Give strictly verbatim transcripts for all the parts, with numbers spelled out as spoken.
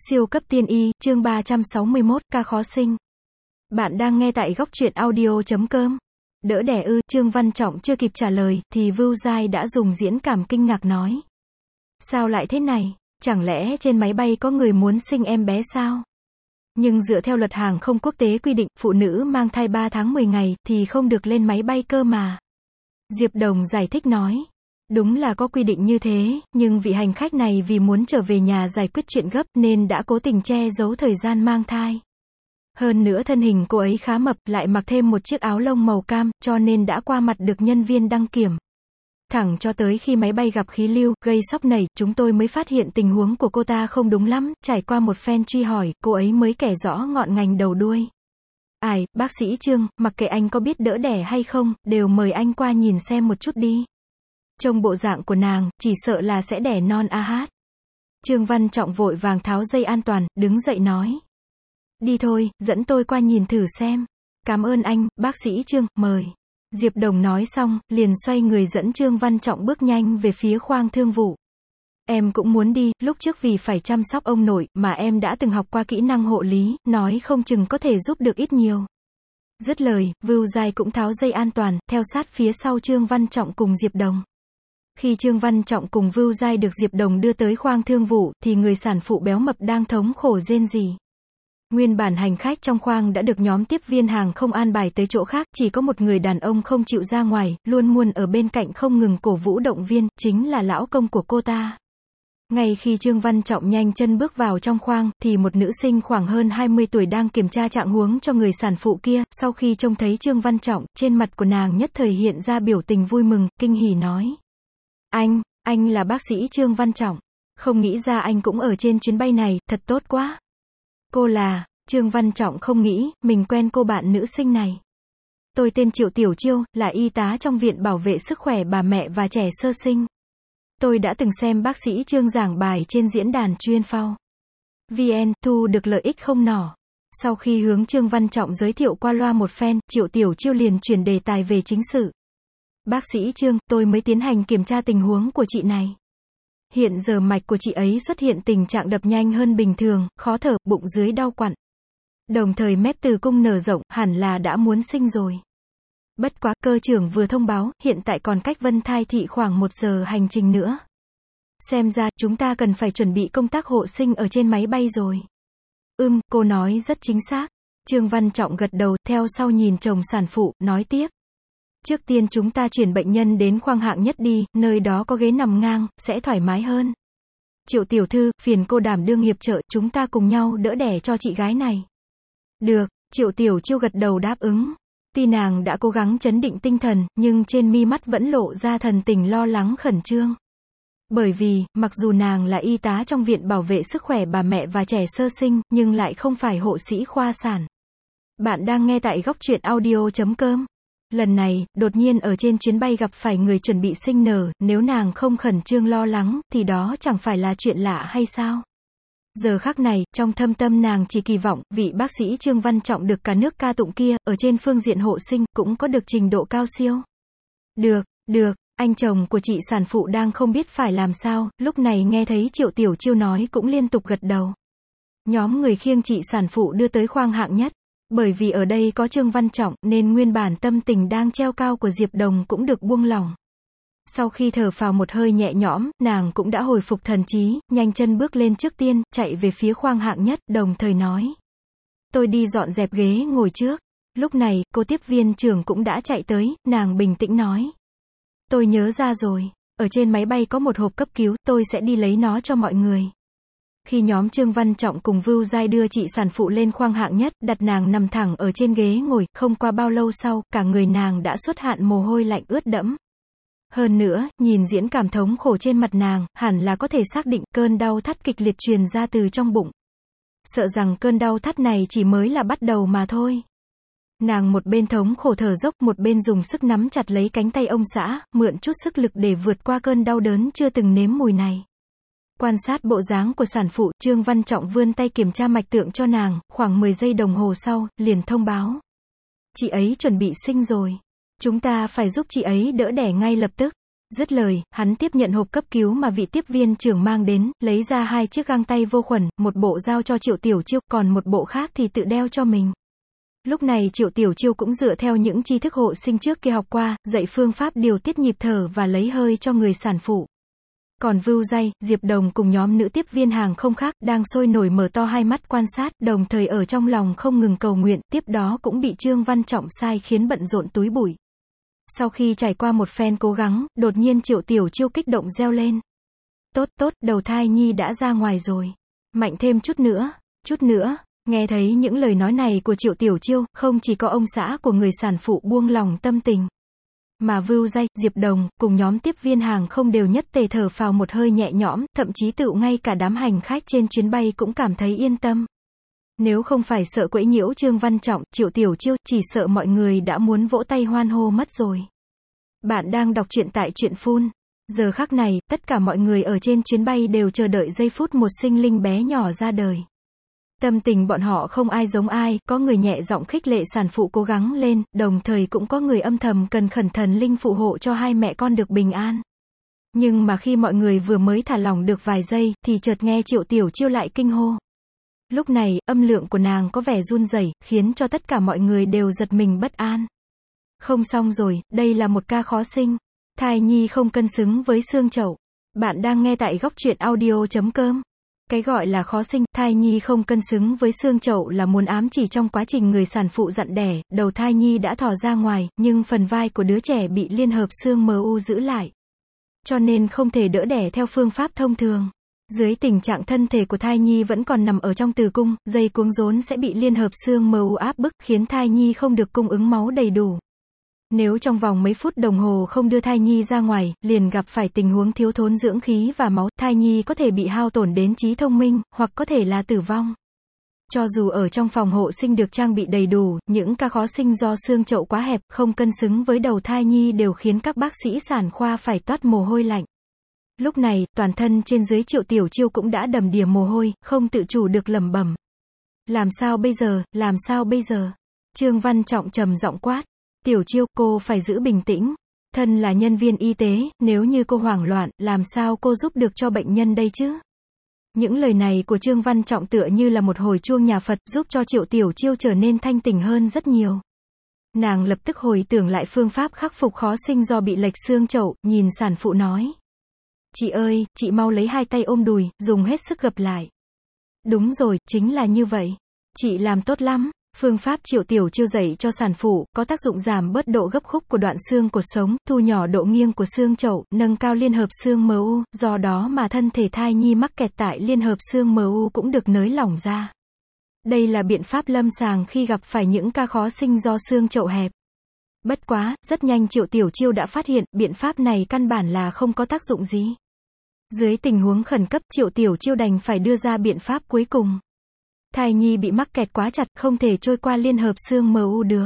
Siêu cấp tiên y, chương ba trăm sáu mươi mốt, ca khó sinh. Bạn đang nghe tại góc truyện audio chấm com. Đỡ đẻ ư, Trương Văn Trọng chưa kịp trả lời, thì Vưu Giai đã dùng diễn cảm kinh ngạc nói. Sao lại thế này? Chẳng lẽ trên máy bay có người muốn sinh em bé sao? Nhưng dựa theo luật hàng không quốc tế quy định, phụ nữ mang thai ba tháng mười ngày, thì không được lên máy bay cơ mà. Diệp Đồng giải thích nói. Đúng là có quy định như thế, nhưng vị hành khách này vì muốn trở về nhà giải quyết chuyện gấp nên đã cố tình che giấu thời gian mang thai. Hơn nữa thân hình cô ấy khá mập, lại mặc thêm một chiếc áo lông màu cam, cho nên đã qua mặt được nhân viên đăng kiểm. Thẳng cho tới khi máy bay gặp khí lưu, gây sóc nảy, chúng tôi mới phát hiện tình huống của cô ta không đúng lắm, trải qua một phen truy hỏi, cô ấy mới kể rõ ngọn ngành đầu đuôi. Ai, bác sĩ Trương, mặc kệ anh có biết đỡ đẻ hay không, đều mời anh qua nhìn xem một chút đi. Trông bộ dạng của nàng, chỉ sợ là sẽ đẻ non a hát. Trương Văn Trọng vội vàng tháo dây an toàn, đứng dậy nói. Đi thôi, dẫn tôi qua nhìn thử xem. Cảm ơn anh, bác sĩ Trương, mời. Diệp Đồng nói xong, liền xoay người dẫn Trương Văn Trọng bước nhanh về phía khoang thương vụ. Em cũng muốn đi, lúc trước vì phải chăm sóc ông nội, mà em đã từng học qua kỹ năng hộ lý, nói không chừng có thể giúp được ít nhiều. Dứt lời, Vưu Giai cũng tháo dây an toàn, theo sát phía sau Trương Văn Trọng cùng Diệp Đồng. Khi Trương Văn Trọng cùng Vưu Giai được Diệp Đồng đưa tới khoang thương vụ, thì người sản phụ béo mập đang thống khổ rên rỉ. Nguyên bản hành khách trong khoang đã được nhóm tiếp viên hàng không an bài tới chỗ khác, chỉ có một người đàn ông không chịu ra ngoài, luôn luôn ở bên cạnh không ngừng cổ vũ động viên, chính là lão công của cô ta. Ngay khi Trương Văn Trọng nhanh chân bước vào trong khoang, thì một nữ sinh khoảng hơn hai mươi tuổi đang kiểm tra trạng huống cho người sản phụ kia, sau khi trông thấy Trương Văn Trọng, trên mặt của nàng nhất thời hiện ra biểu tình vui mừng, kinh hỉ nói. Anh, anh là bác sĩ Trương Văn Trọng. Không nghĩ ra anh cũng ở trên chuyến bay này, thật tốt quá. Cô là, Trương Văn Trọng không nghĩ, mình quen cô bạn nữ sinh này. Tôi tên Triệu Tiểu Chiêu, là y tá trong Viện Bảo vệ Sức khỏe Bà Mẹ và Trẻ Sơ sinh. Tôi đã từng xem bác sĩ Trương giảng bài trên diễn đàn chuyên phao. vê en, thu được lợi ích không nhỏ. Sau khi hướng Trương Văn Trọng giới thiệu qua loa một phen, Triệu Tiểu Chiêu liền chuyển đề tài về chính sự. Bác sĩ Trương, tôi mới tiến hành kiểm tra tình huống của chị này. Hiện giờ mạch của chị ấy xuất hiện tình trạng đập nhanh hơn bình thường, khó thở, bụng dưới đau quặn. Đồng thời mép tử cung nở rộng, hẳn là đã muốn sinh rồi. Bất quá, cơ trưởng vừa thông báo, hiện tại còn cách Vân Thai Thị khoảng một giờ hành trình nữa. Xem ra, chúng ta cần phải chuẩn bị công tác hộ sinh ở trên máy bay rồi. Ừm, cô nói rất chính xác. Trương Văn Trọng gật đầu, theo sau nhìn chồng sản phụ, nói tiếp. Trước tiên chúng ta chuyển bệnh nhân đến khoang hạng nhất đi, nơi đó có ghế nằm ngang, sẽ thoải mái hơn. Triệu tiểu thư, phiền cô đảm đương hiệp trợ, chúng ta cùng nhau đỡ đẻ cho chị gái này. Được, Triệu Tiểu Chiêu gật đầu đáp ứng. Tuy nàng đã cố gắng trấn định tinh thần, nhưng trên mi mắt vẫn lộ ra thần tình lo lắng khẩn trương. Bởi vì, mặc dù nàng là y tá trong Viện Bảo vệ Sức khỏe Bà Mẹ và Trẻ Sơ sinh, nhưng lại không phải hộ sĩ khoa sản. Bạn đang nghe tại góc truyện audio chấm com. Lần này, đột nhiên ở trên chuyến bay gặp phải người chuẩn bị sinh nở, nếu nàng không khẩn trương lo lắng, thì đó chẳng phải là chuyện lạ hay sao? Giờ khắc này, trong thâm tâm nàng chỉ kỳ vọng, vị bác sĩ Trương Văn Trọng được cả nước ca tụng kia, ở trên phương diện hộ sinh, cũng có được trình độ cao siêu. Được, được, anh chồng của chị sản phụ đang không biết phải làm sao, lúc này nghe thấy Triệu Tiểu Chiêu nói cũng liên tục gật đầu. Nhóm người khiêng chị sản phụ đưa tới khoang hạng nhất. Bởi vì ở đây có Trương Văn Trọng, nên nguyên bản tâm tình đang treo cao của Diệp Đồng cũng được buông lỏng. Sau khi thở phào một hơi nhẹ nhõm, nàng cũng đã hồi phục thần trí, nhanh chân bước lên trước tiên, chạy về phía khoang hạng nhất, đồng thời nói. Tôi đi dọn dẹp ghế ngồi trước. Lúc này, cô tiếp viên trưởng cũng đã chạy tới, nàng bình tĩnh nói. Tôi nhớ ra rồi, ở trên máy bay có một hộp cấp cứu, tôi sẽ đi lấy nó cho mọi người. Khi nhóm Trương Văn Trọng cùng Vưu Giai đưa chị sản phụ lên khoang hạng nhất, đặt nàng nằm thẳng ở trên ghế ngồi, không qua bao lâu sau, cả người nàng đã xuất hạn mồ hôi lạnh ướt đẫm. Hơn nữa, nhìn diễn cảm thống khổ trên mặt nàng, hẳn là có thể xác định cơn đau thắt kịch liệt truyền ra từ trong bụng. Sợ rằng cơn đau thắt này chỉ mới là bắt đầu mà thôi. Nàng một bên thống khổ thở dốc, một bên dùng sức nắm chặt lấy cánh tay ông xã, mượn chút sức lực để vượt qua cơn đau đớn chưa từng nếm mùi này. Quan sát bộ dáng của sản phụ, Trương Văn Trọng vươn tay kiểm tra mạch tượng cho nàng, khoảng mười giây đồng hồ sau, liền thông báo. Chị ấy chuẩn bị sinh rồi. Chúng ta phải giúp chị ấy đỡ đẻ ngay lập tức. Dứt lời, hắn tiếp nhận hộp cấp cứu mà vị tiếp viên trưởng mang đến, lấy ra hai chiếc găng tay vô khuẩn, một bộ giao cho Triệu Tiểu Chiêu, còn một bộ khác thì tự đeo cho mình. Lúc này Triệu Tiểu Chiêu cũng dựa theo những tri thức hộ sinh trước kia học qua, dạy phương pháp điều tiết nhịp thở và lấy hơi cho người sản phụ. Còn Vưu Giai, Diệp Đồng cùng nhóm nữ tiếp viên hàng không khác, đang sôi nổi mở to hai mắt quan sát, đồng thời ở trong lòng không ngừng cầu nguyện, tiếp đó cũng bị Trương Văn Trọng sai khiến bận rộn túi bụi. Sau khi trải qua một phen cố gắng, đột nhiên Triệu Tiểu Chiêu kích động reo lên. Tốt tốt, đầu thai nhi đã ra ngoài rồi. Mạnh thêm chút nữa, chút nữa. Nghe thấy những lời nói này của Triệu Tiểu Chiêu, không chỉ có ông xã của người sản phụ buông lòng tâm tình, mà Vưu Giai, Diệp Đồng, cùng nhóm tiếp viên hàng không đều nhất tề thở phào một hơi nhẹ nhõm, thậm chí tự ngay cả đám hành khách trên chuyến bay cũng cảm thấy yên tâm. Nếu không phải sợ quấy nhiễu Trương Văn Trọng, Triệu Tiểu Chiêu, chỉ sợ mọi người đã muốn vỗ tay hoan hô mất rồi. Bạn đang đọc truyện tại Truyện Phun. Giờ khắc này, tất cả mọi người ở trên chuyến bay đều chờ đợi giây phút một sinh linh bé nhỏ ra đời. Tâm tình bọn họ không ai giống ai, có người nhẹ giọng khích lệ sản phụ cố gắng lên, đồng thời cũng có người âm thầm cần khẩn thần linh phù hộ cho hai mẹ con được bình an. Nhưng mà khi mọi người vừa mới thả lỏng được vài giây, thì chợt nghe Triệu Tiểu Chiêu lại kinh hô. Lúc này, âm lượng của nàng có vẻ run rẩy, khiến cho tất cả mọi người đều giật mình bất an. Không xong rồi, đây là một ca khó sinh. Thai nhi không cân xứng với xương chậu. Bạn đang nghe tại góc truyện audio chấm com. Cái gọi là khó sinh, thai nhi không cân xứng với xương chậu là muốn ám chỉ trong quá trình người sản phụ dặn đẻ, đầu thai nhi đã thò ra ngoài, nhưng phần vai của đứa trẻ bị liên hợp xương mờ u giữ lại. Cho nên không thể đỡ đẻ theo phương pháp thông thường. Dưới tình trạng thân thể của thai nhi vẫn còn nằm ở trong tử cung, dây cuống rốn sẽ bị liên hợp xương mờ u áp bức, khiến thai nhi không được cung ứng máu đầy đủ. Nếu trong vòng mấy phút đồng hồ không đưa thai nhi ra ngoài, liền gặp phải tình huống thiếu thốn dưỡng khí và máu, thai nhi có thể bị hao tổn đến trí thông minh, hoặc có thể là tử vong. Cho dù ở trong phòng hộ sinh được trang bị đầy đủ, những ca khó sinh do xương chậu quá hẹp, không cân xứng với đầu thai nhi đều khiến các bác sĩ sản khoa phải toát mồ hôi lạnh. Lúc này, toàn thân trên dưới Triệu Tiểu Chiêu cũng đã đầm đìa mồ hôi, không tự chủ được lẩm bẩm. Làm sao bây giờ, làm sao bây giờ? Trương Văn Trọng trầm giọng quát. Tiểu Chiêu, cô phải giữ bình tĩnh. Thân là nhân viên y tế, nếu như cô hoảng loạn, làm sao cô giúp được cho bệnh nhân đây chứ? Những lời này của Trương Văn Trọng tựa như là một hồi chuông nhà Phật, giúp cho Triệu Tiểu Chiêu trở nên thanh tỉnh hơn rất nhiều. Nàng lập tức hồi tưởng lại phương pháp khắc phục khó sinh do bị lệch xương chậu, nhìn sản phụ nói. Chị ơi, chị mau lấy hai tay ôm đùi, dùng hết sức gập lại. Đúng rồi, chính là như vậy. Chị làm tốt lắm. Phương pháp Triệu Tiểu Chiêu dạy cho sản phụ, có tác dụng giảm bớt độ gấp khúc của đoạn xương cột sống, thu nhỏ độ nghiêng của xương chậu, nâng cao liên hợp xương mờ u, do đó mà thân thể thai nhi mắc kẹt tại liên hợp xương mờ u cũng được nới lỏng ra. Đây là biện pháp lâm sàng khi gặp phải những ca khó sinh do xương chậu hẹp. Bất quá, rất nhanh Triệu Tiểu Chiêu đã phát hiện, biện pháp này căn bản là không có tác dụng gì. Dưới tình huống khẩn cấp, Triệu Tiểu Chiêu đành phải đưa ra biện pháp cuối cùng. Thai nhi bị mắc kẹt quá chặt, không thể trôi qua liên hợp xương mờ u được.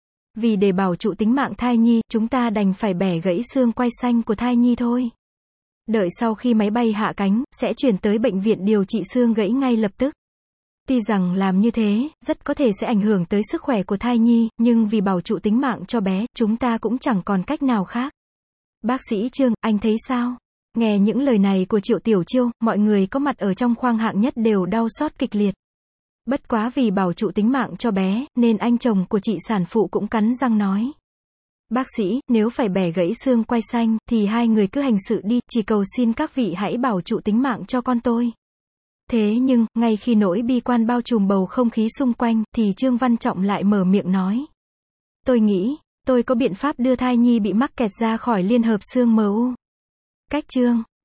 Vì để bảo trụ tính mạng thai nhi, chúng ta đành phải bẻ gãy xương quai xanh của thai nhi thôi. Đợi sau khi máy bay hạ cánh, sẽ chuyển tới bệnh viện điều trị xương gãy ngay lập tức. Tuy rằng làm như thế, rất có thể sẽ ảnh hưởng tới sức khỏe của thai nhi, nhưng vì bảo trụ tính mạng cho bé, chúng ta cũng chẳng còn cách nào khác. Bác sĩ Trương, anh thấy sao? Nghe những lời này của Triệu Tiểu Chiêu, mọi người có mặt ở trong khoang hạng nhất đều đau xót kịch liệt. Bất quá vì bảo trụ tính mạng cho bé, nên anh chồng của chị sản phụ cũng cắn răng nói. Bác sĩ, nếu phải bẻ gãy xương quai xanh, thì hai người cứ hành sự đi, chỉ cầu xin các vị hãy bảo trụ tính mạng cho con tôi. Thế nhưng, ngay khi nỗi bi quan bao trùm bầu không khí xung quanh, thì Trương Văn Trọng lại mở miệng nói. Tôi nghĩ, tôi có biện pháp đưa thai nhi bị mắc kẹt ra khỏi liên hợp xương mờ u. Cách Trương